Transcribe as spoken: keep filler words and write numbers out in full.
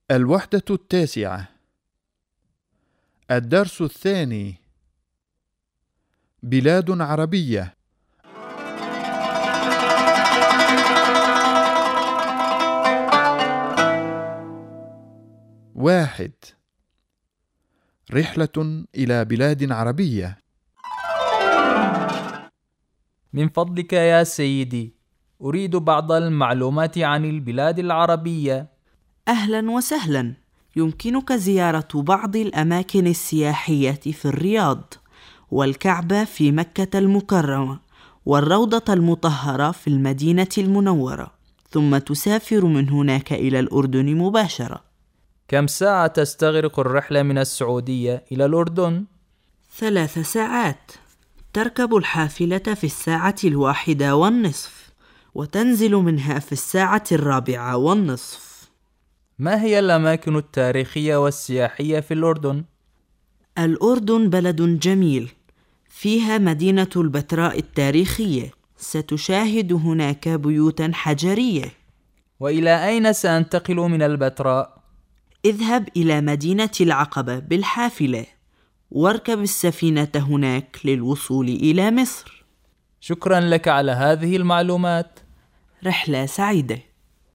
الوحدة التاسعة. الدرس الثاني. بلاد عربية. واحد. رحلة إلى بلاد عربية. من فضلك يا سيدي، أريد بعض المعلومات عن البلاد العربية. أهلا وسهلا، يمكنك زيارة بعض الأماكن السياحية في الرياض، والكعبة في مكة المكرمة، والروضة المطهرة في المدينة المنورة، ثم تسافر من هناك إلى الأردن مباشرة. كم ساعة تستغرق الرحلة من السعودية إلى الأردن؟ ثلاث ساعات. تركب الحافلة في الساعة الواحدة والنصف، وتنزل منها في الساعة الرابعة والنصف. ما هي الأماكن التاريخية والسياحية في الأردن؟ الأردن بلد جميل، فيها مدينة البتراء التاريخية، ستشاهد هناك بيوتا حجرية. وإلى أين سأنتقل من البتراء؟ اذهب إلى مدينة العقبة بالحافلة، واركب السفينة هناك للوصول إلى مصر. شكرا لك على هذه المعلومات. رحلة سعيدة.